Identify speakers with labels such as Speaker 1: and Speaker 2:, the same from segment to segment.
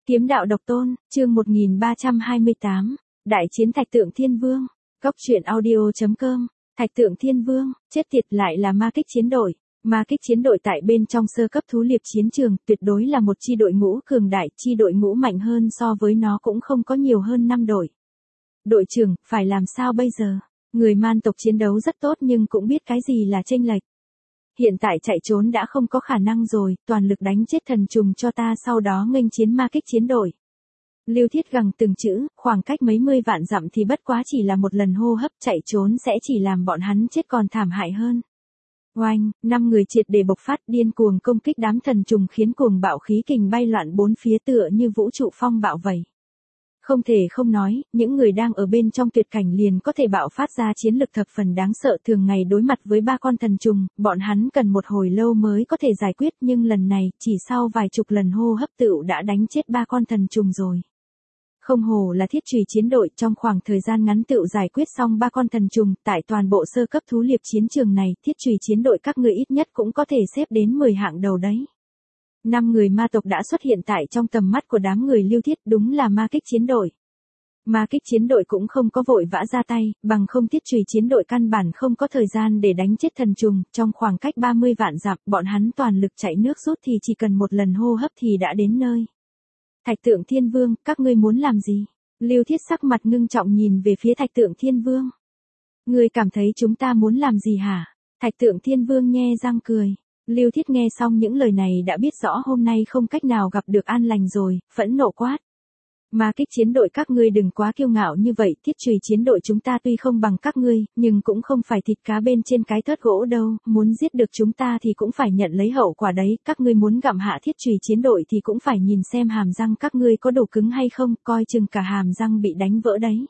Speaker 1: Kiếm đạo độc tôn, chương 1328, Đại chiến Thạch Tượng Thiên Vương. Góc truyện audio.com. Thạch Tượng Thiên Vương, chết tiệt, lại là ma kích chiến đội. Ma kích chiến đội tại bên trong sơ cấp thú liệp chiến trường, tuyệt đối là một chi đội ngũ cường đại, chi đội ngũ mạnh hơn so với nó cũng không có nhiều hơn 5 đội. Đội trưởng, phải làm sao bây giờ? Người man tộc chiến đấu rất tốt nhưng cũng biết cái gì là chênh lệch. Hiện tại chạy trốn đã không có khả năng rồi, toàn lực đánh chết thần trùng cho ta, sau đó nghênh chiến ma kích chiến đội. Lưu Thiết gằn từng chữ, khoảng cách mấy mươi vạn dặm thì bất quá chỉ là một lần hô hấp, chạy trốn sẽ chỉ làm bọn hắn chết còn thảm hại hơn. Oanh, 5 người triệt để bộc phát, điên cuồng công kích đám thần trùng, khiến cuồng bạo khí kình bay loạn bốn phía tựa như vũ trụ phong bạo vậy. Không thể không nói, những người đang ở bên trong tuyệt cảnh liền có thể bạo phát ra chiến lực thập phần đáng sợ. Thường ngày đối mặt với 3 con thần trùng, bọn hắn cần một hồi lâu mới có thể giải quyết, nhưng lần này, chỉ sau vài chục lần hô hấp tựu đã đánh chết 3 con thần trùng rồi. Không hổ là thiết chùy chiến đội, trong khoảng thời gian ngắn tựu giải quyết xong 3 con thần trùng. Tại toàn bộ sơ cấp thú liệp chiến trường này, thiết chùy chiến đội các ngươi ít nhất cũng có thể xếp đến 10 hạng đầu đấy. 5 người ma tộc đã xuất hiện tại trong tầm mắt của đám người Lưu Thiết, đúng là ma kích chiến đội. Ma kích chiến đội cũng không có vội vã ra tay, bằng không thiết chùy chiến đội căn bản không có thời gian để đánh chết thần trùng. Trong khoảng cách 30 vạn dặm, bọn hắn toàn lực chạy nước rút thì chỉ cần một lần hô hấp thì đã đến nơi. Thạch Tượng Thiên Vương, các ngươi muốn làm gì? Lưu Thiết sắc mặt ngưng trọng nhìn về phía Thạch Tượng Thiên Vương. Ngươi cảm thấy chúng ta muốn làm gì hả? Thạch Tượng Thiên Vương nhe răng cười. Lưu Thiết nghe xong những lời này đã biết rõ hôm nay không cách nào gặp được an lành rồi, phẫn nộ quát. Ma kích chiến đội các ngươi đừng quá kiêu ngạo như vậy, thiết chùy chiến đội chúng ta tuy không bằng các ngươi, nhưng cũng không phải thịt cá bên trên cái thớt gỗ đâu, muốn giết được chúng ta thì cũng phải nhận lấy hậu quả đấy, các ngươi muốn gặm hạ thiết chùy chiến đội thì cũng phải nhìn xem hàm răng các ngươi có đủ cứng hay không, coi chừng cả hàm răng bị đánh vỡ đấy.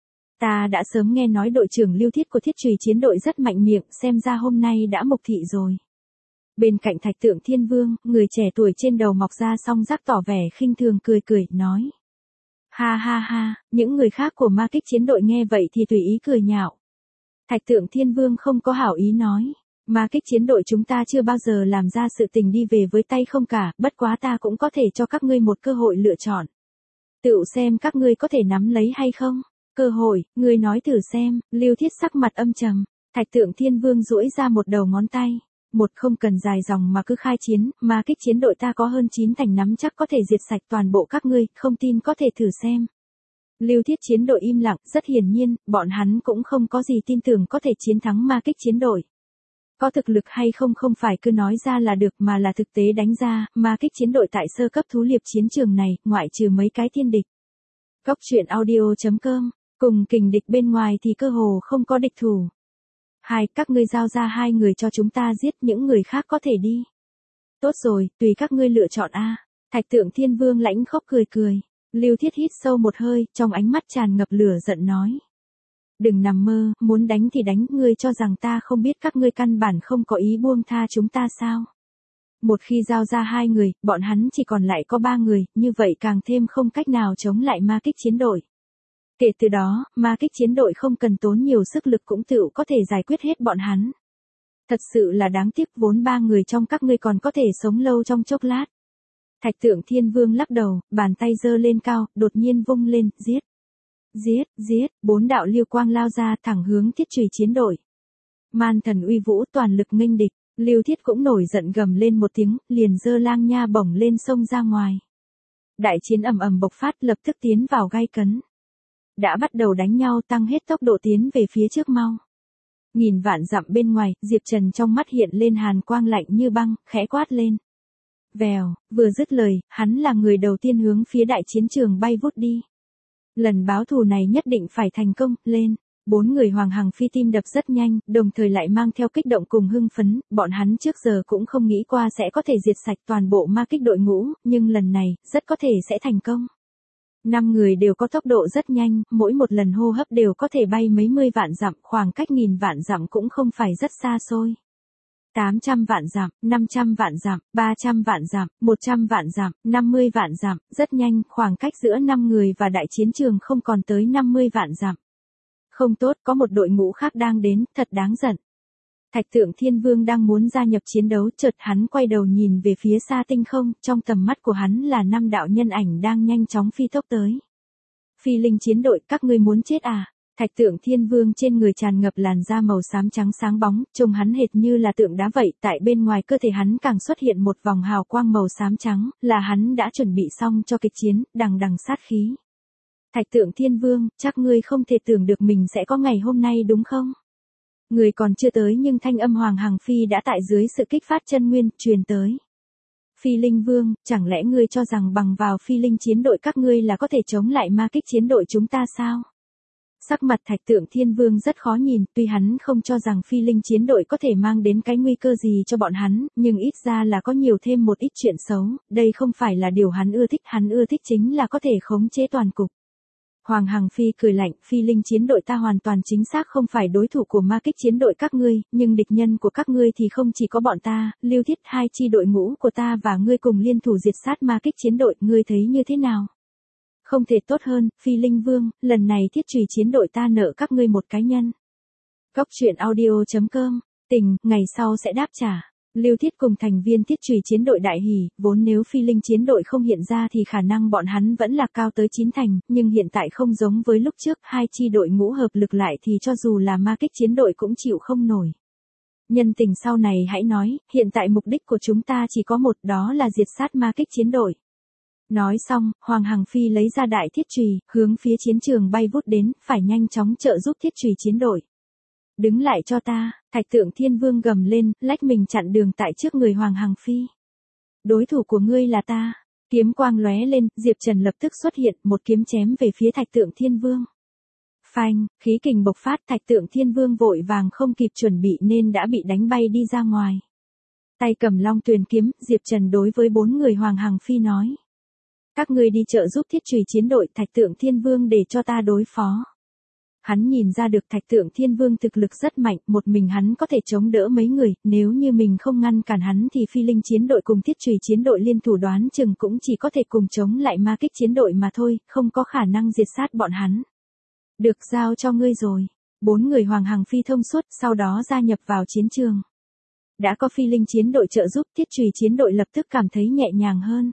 Speaker 1: Ta đã sớm nghe nói đội trưởng Lưu Thiết của thiết chùy chiến đội rất mạnh miệng, xem ra hôm nay đã mục thị rồi. Bên cạnh Thạch Tượng Thiên Vương, người trẻ tuổi trên đầu mọc ra song rác tỏ vẻ khinh thường cười cười, nói. Ha ha ha, những người khác của ma kích chiến đội nghe vậy thì tùy ý cười nhạo. Thạch Tượng Thiên Vương không có hảo ý nói. Ma kích chiến đội chúng ta chưa bao giờ làm ra sự tình đi về với tay không cả, bất quá ta cũng có thể cho các ngươi một cơ hội lựa chọn. Tựu xem các ngươi có thể nắm lấy hay không. Cơ hội, ngươi nói thử xem. Lưu Thiết sắc mặt âm trầm. Thạch Tượng Thiên Vương duỗi ra một đầu ngón tay. Một, không cần dài dòng mà cứ khai chiến, ma kích chiến đội ta có hơn 9 thành nắm chắc có thể diệt sạch toàn bộ các ngươi, không tin có thể thử xem. Lưu Thiết chiến đội im lặng, rất hiển nhiên, bọn hắn cũng không có gì tin tưởng có thể chiến thắng ma kích chiến đội. Có thực lực hay không không phải cứ nói ra là được mà là thực tế đánh ra, ma kích chiến đội tại sơ cấp thú liệp chiến trường này, ngoại trừ mấy cái thiên địch. Góc truyện audio.com, cùng kình địch bên ngoài thì cơ hồ không có địch thủ. Các ngươi giao ra 2 người cho chúng ta giết, những người khác có thể đi. Tốt rồi, tùy các ngươi lựa chọn a. Thạch Tượng Thiên Vương lãnh khóc cười cười. Lưu Thiết hít sâu một hơi, trong ánh mắt tràn ngập lửa giận nói. Đừng nằm mơ, muốn đánh thì đánh, ngươi cho rằng ta không biết các ngươi căn bản không có ý buông tha chúng ta sao? Một khi giao ra 2 người, bọn hắn chỉ còn lại có 3 người, như vậy càng thêm không cách nào chống lại ma kích chiến đội. Kể từ đó, ma kích chiến đội không cần tốn nhiều sức lực cũng tựu có thể giải quyết hết bọn hắn. Thật sự là đáng tiếc, vốn 3 người trong các ngươi còn có thể sống lâu trong chốc lát. Thạch Tượng Thiên Vương lắc đầu, bàn tay giơ lên cao, đột nhiên vung lên, giết. Giết, giết, 4 đạo liêu quang lao ra thẳng hướng thiết chùy chiến đội. Man thần uy vũ toàn lực nghênh địch, Lưu Thiết cũng nổi giận gầm lên một tiếng, liền giơ lang nha bổng lên xông ra ngoài. Đại chiến ầm ầm bộc phát, lập tức tiến vào gay cấn. Đã bắt đầu đánh nhau, tăng hết tốc độ tiến về phía trước mau. Nhìn vạn dặm bên ngoài, Diệp Trần trong mắt hiện lên hàn quang lạnh như băng, khẽ quát lên. Vèo, vừa dứt lời, hắn là người đầu tiên hướng phía đại chiến trường bay vút đi. Lần báo thù này nhất định phải thành công, lên. 4 người hoàng hằng phi tim đập rất nhanh, đồng thời lại mang theo kích động cùng hưng phấn, bọn hắn trước giờ cũng không nghĩ qua sẽ có thể diệt sạch toàn bộ ma kích đội ngũ, nhưng lần này, rất có thể sẽ thành công. 5 người đều có tốc độ rất nhanh, mỗi một lần hô hấp đều có thể bay mấy mươi vạn dặm, khoảng cách 1000 vạn dặm cũng không phải rất xa xôi. 800 vạn dặm, 500 vạn dặm, 300 vạn dặm, 100 vạn dặm, 50 vạn dặm, rất nhanh, khoảng cách giữa 5 người và đại chiến trường không còn tới 50 vạn dặm. Không tốt, có một đội ngũ khác đang đến, thật đáng giận. Thạch Tượng Thiên Vương đang muốn gia nhập chiến đấu, chợt hắn quay đầu nhìn về phía xa tinh không, trong tầm mắt của hắn là 5 đạo nhân ảnh đang nhanh chóng phi tốc tới. Phi linh chiến đội, các ngươi muốn chết à? Thạch Tượng Thiên Vương trên người tràn ngập làn da màu xám trắng sáng bóng, trông hắn hệt như là tượng đá vậy, tại bên ngoài cơ thể hắn càng xuất hiện một vòng hào quang màu xám trắng, là hắn đã chuẩn bị xong cho kịch chiến, đằng đằng sát khí. Thạch Tượng Thiên Vương, chắc ngươi không thể tưởng được mình sẽ có ngày hôm nay đúng không? Người còn chưa tới nhưng thanh âm Hoàng Hằng Phi đã tại dưới sự kích phát chân nguyên, truyền tới. Phi Linh Vương, chẳng lẽ ngươi cho rằng bằng vào Phi Linh chiến đội các ngươi là có thể chống lại ma kích chiến đội chúng ta sao? Sắc mặt Thạch Tượng Thiên Vương rất khó nhìn, tuy hắn không cho rằng Phi Linh chiến đội có thể mang đến cái nguy cơ gì cho bọn hắn, nhưng ít ra là có nhiều thêm một ít chuyện xấu, đây không phải là điều hắn ưa thích chính là có thể khống chế toàn cục. Hoàng Hằng Phi cười lạnh, Phi Linh chiến đội ta hoàn toàn chính xác không phải đối thủ của ma kích chiến đội các ngươi, nhưng địch nhân của các ngươi thì không chỉ có bọn ta, Lưu Thiết, hai chi đội ngũ của ta và ngươi cùng liên thủ diệt sát ma kích chiến đội, ngươi thấy như thế nào? Không thể tốt hơn, Phi Linh Vương, lần này Thiết Chùy chiến đội ta nợ các ngươi một cái nhân. Góc truyện audio.com, tình, ngày sau sẽ đáp trả. Lưu Thiết cùng thành viên Thiết Chùy chiến đội đại hỉ, vốn nếu Phi Linh chiến đội không hiện ra thì khả năng bọn hắn vẫn là cao tới 9 thành, nhưng hiện tại không giống với lúc trước, hai chi đội ngũ hợp lực lại thì cho dù là ma kích chiến đội cũng chịu không nổi. Nhân tình sau này hãy nói, hiện tại mục đích của chúng ta chỉ có một, đó là diệt sát ma kích chiến đội. Nói xong, Hoàng Hằng Phi lấy ra đại thiết chùy, hướng phía chiến trường bay vút đến, phải nhanh chóng trợ giúp thiết chùy chiến đội. Đứng lại cho ta, Thạch Tượng Thiên Vương gầm lên, lách mình chặn đường tại trước người Hoàng Hằng Phi. Đối thủ của ngươi là ta. Kiếm quang lóe lên, Diệp Trần lập tức xuất hiện, một kiếm chém về phía Thạch Tượng Thiên Vương. Phanh, khí kình bộc phát, Thạch Tượng Thiên Vương vội vàng không kịp chuẩn bị nên đã bị đánh bay đi ra ngoài. Tay cầm Long Tuyền kiếm, Diệp Trần đối với 4 người Hoàng Hằng Phi nói. Các ngươi đi trợ giúp Thiết Chùy chiến đội Thạch Tượng Thiên Vương để cho ta đối phó. Hắn nhìn ra được Thạch Tượng Thiên Vương thực lực rất mạnh, một mình hắn có thể chống đỡ mấy người, nếu như mình không ngăn cản hắn thì Phi Linh chiến đội cùng Thiết Chùy chiến đội liên thủ đoán chừng cũng chỉ có thể cùng chống lại ma kích chiến đội mà thôi, không có khả năng diệt sát bọn hắn. Được, giao cho ngươi rồi. 4 người Hoàng Hằng Phi thông suốt, sau đó gia nhập vào chiến trường. Đã có Phi Linh chiến đội trợ giúp, Thiết Chùy chiến đội lập tức cảm thấy nhẹ nhàng hơn.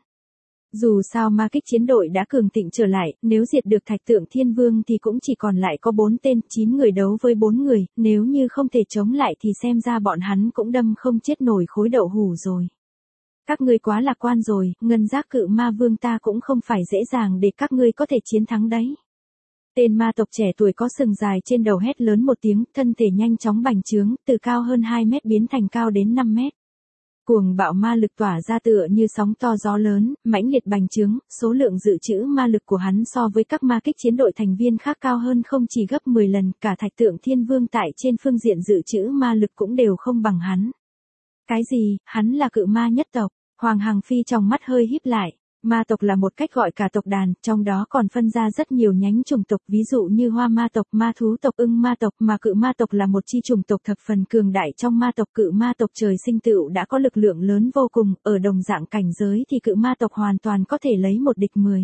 Speaker 1: Dù sao ma kích chiến đội đã cường thịnh trở lại, nếu diệt được Thạch Tượng Thiên Vương thì cũng chỉ còn lại có 4 tên, 9 người đấu với 4 người, nếu như không thể chống lại thì xem ra bọn hắn cũng đâm không chết nổi khối đậu hủ rồi. Các ngươi quá lạc quan rồi, ngân giác cự ma vương ta cũng không phải dễ dàng để các ngươi có thể chiến thắng đấy. Tên ma tộc trẻ tuổi có sừng dài trên đầu hét lớn một tiếng, thân thể nhanh chóng bành trướng, từ cao hơn 2 mét biến thành cao đến 5 mét. Cuồng bạo ma lực tỏa ra tựa như sóng to gió lớn, mãnh liệt bành trướng, số lượng dự trữ ma lực của hắn so với các ma kích chiến đội thành viên khác cao hơn không chỉ gấp 10 lần, cả Thạch Tượng Thiên Vương tại trên phương diện dự trữ ma lực cũng đều không bằng hắn. Cái gì, hắn là cự ma nhất tộc? Hoàng Hằng Phi trong mắt hơi híp lại. Ma tộc là một cách gọi cả tộc đàn, trong đó còn phân ra rất nhiều nhánh chủng tộc, ví dụ như hoa ma tộc, ma thú tộc, ưng ma tộc, mà cự ma tộc là một chi chủng tộc thập phần cường đại trong ma tộc. Cự ma tộc trời sinh tựu đã có lực lượng lớn vô cùng, ở đồng dạng cảnh giới thì cự ma tộc hoàn toàn có thể lấy một địch 10.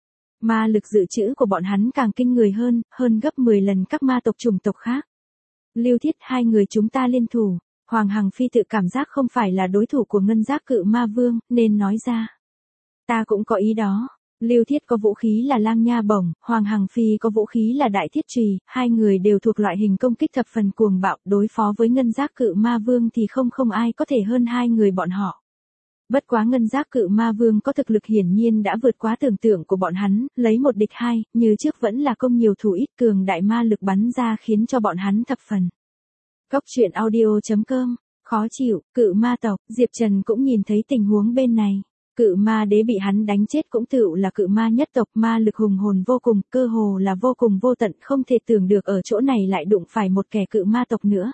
Speaker 1: Ma lực dự trữ của bọn hắn càng kinh người hơn gấp 10 lần các ma tộc chủng tộc khác. Lưu Thiết, hai người chúng ta liên thủ. Hoàng Hằng Phi tự cảm giác không phải là đối thủ của ngân giác cự ma vương, nên nói ra. Ta cũng có ý đó. Lưu Thiết có vũ khí là lang nha bổng, Hoàng Hằng Phi có vũ khí là đại thiết chùy, hai người đều thuộc loại hình công kích thập phần cuồng bạo, đối phó với ngân giác cự ma vương thì không ai có thể hơn hai người bọn họ. Bất quá ngân giác cự ma vương có thực lực hiển nhiên đã vượt quá tưởng tượng của bọn hắn, lấy một địch hai, như trước vẫn là công nhiều thủ ít, cường đại ma lực bắn ra khiến cho bọn hắn thập phần. Góc truyện audio.com, khó chịu, cự ma tộc, Diệp Trần cũng nhìn thấy tình huống bên này. Cự ma đế bị hắn đánh chết cũng tựu là cự ma nhất tộc, ma lực hùng hồn vô cùng, cơ hồ là vô cùng vô tận, không thể tưởng được ở chỗ này lại đụng phải một kẻ cự ma tộc nữa.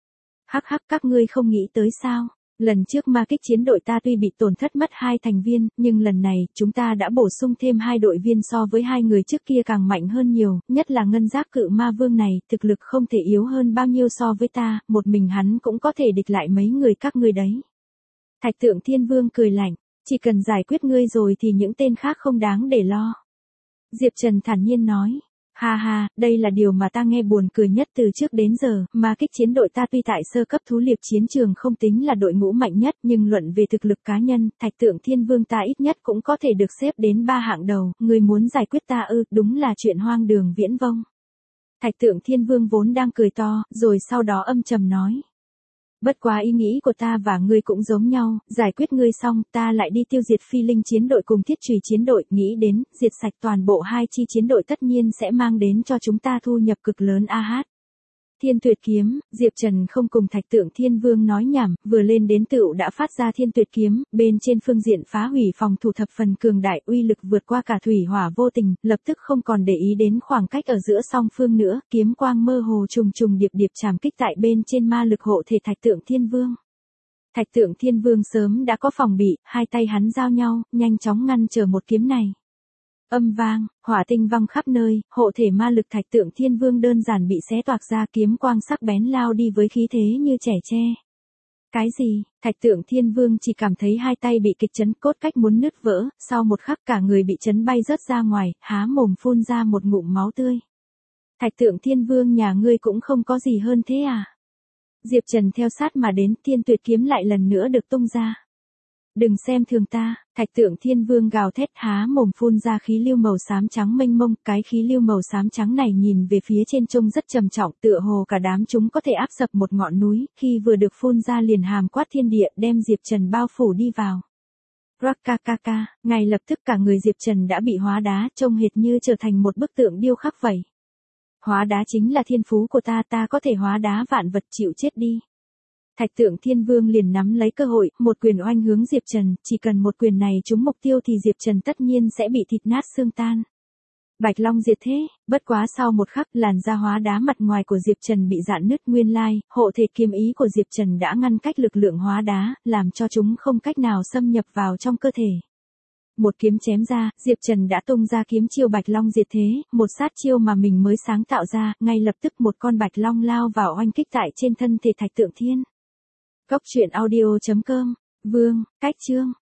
Speaker 1: Hắc hắc, các ngươi không nghĩ tới sao? Lần trước ma kích chiến đội ta tuy bị tổn thất mất 2 thành viên, nhưng lần này, chúng ta đã bổ sung thêm 2 đội viên so với 2 người trước kia càng mạnh hơn nhiều, nhất là ngân giác cự ma vương này, thực lực không thể yếu hơn bao nhiêu so với ta, một mình hắn cũng có thể địch lại mấy người các ngươi đấy. Thạch Tượng Thiên Vương cười lạnh. Chỉ cần giải quyết ngươi rồi thì những tên khác không đáng để lo. Diệp Trần thản nhiên nói. Ha ha, đây là điều mà ta nghe buồn cười nhất từ trước đến giờ, mà kích chiến đội ta tuy tại sơ cấp thú liệp chiến trường không tính là đội ngũ mạnh nhất, nhưng luận về thực lực cá nhân, Thạch Tượng Thiên Vương ta ít nhất cũng có thể được xếp đến 3 hạng đầu, người muốn giải quyết ta ư, đúng là chuyện hoang đường viễn vông. Thạch Tượng Thiên Vương vốn đang cười to, rồi sau đó âm trầm nói. Bất quá ý nghĩ của ta và ngươi cũng giống nhau, giải quyết ngươi xong, ta lại đi tiêu diệt phi linh chiến đội cùng thiết chùy chiến đội, nghĩ đến, diệt sạch toàn bộ hai chi chiến đội tất nhiên sẽ mang đến cho chúng ta thu nhập cực lớn a hát. Thiên Tuyệt Kiếm, Diệp Trần không cùng Thạch Tượng Thiên Vương nói nhảm, vừa lên đến tựu đã phát ra Thiên Tuyệt Kiếm, bên trên phương diện phá hủy phòng thủ thập phần cường đại, uy lực vượt qua cả thủy hỏa vô tình, lập tức không còn để ý đến khoảng cách ở giữa song phương nữa, kiếm quang mơ hồ trùng trùng điệp điệp chạm kích tại bên trên ma lực hộ thể Thạch Tượng Thiên Vương. Thạch Tượng Thiên Vương sớm đã có phòng bị, hai tay hắn giao nhau, nhanh chóng ngăn trở một kiếm này. Âm vang, hỏa tinh văng khắp nơi, hộ thể ma lực Thạch Tượng Thiên Vương đơn giản bị xé toạc ra, kiếm quang sắc bén lao đi với khí thế như trẻ tre. Cái gì? Thạch Tượng Thiên Vương chỉ cảm thấy hai tay bị kịch chấn, cốt cách muốn nứt vỡ, sau một khắc cả người bị chấn bay rớt ra ngoài, há mồm phun ra một ngụm máu tươi. Thạch Tượng Thiên Vương nhà ngươi cũng không có gì hơn thế à? Diệp Trần theo sát mà đến, Thiên Tuyệt Kiếm lại lần nữa được tung ra. Đừng xem thường ta, Thạch Tượng Thiên Vương gào thét, há mồm phun ra khí lưu màu xám trắng mênh mông, cái khí lưu màu xám trắng này nhìn về phía trên trông rất trầm trọng, tựa hồ cả đám chúng có thể áp sập một ngọn núi, khi vừa được phun ra liền hàm quát thiên địa, đem Diệp Trần bao phủ đi vào. Rakakaka, ngay lập tức cả người Diệp Trần đã bị hóa đá, trông hệt như trở thành một bức tượng điêu khắc vậy. Hóa đá chính là thiên phú của ta, ta có thể hóa đá vạn vật, chịu chết đi. Thạch Tượng Thiên Vương liền nắm lấy cơ hội, một quyền oanh hướng Diệp Trần, chỉ cần một quyền này trúng mục tiêu thì Diệp Trần tất nhiên sẽ bị thịt nát xương tan. Bạch Long diệt thế, bất quá sau một khắc, làn da hóa đá mặt ngoài của Diệp Trần bị rạn nứt, nguyên lai, hộ thể kiếm ý của Diệp Trần đã ngăn cách lực lượng hóa đá, làm cho chúng không cách nào xâm nhập vào trong cơ thể. Một kiếm chém ra, Diệp Trần đã tung ra kiếm chiêu Bạch Long diệt thế, một sát chiêu mà mình mới sáng tạo ra, ngay lập tức một con Bạch Long lao vào oanh kích tại trên thân thể Thạch Tượng Thiên. Cốc truyện audio.com, Vương, Cách Chương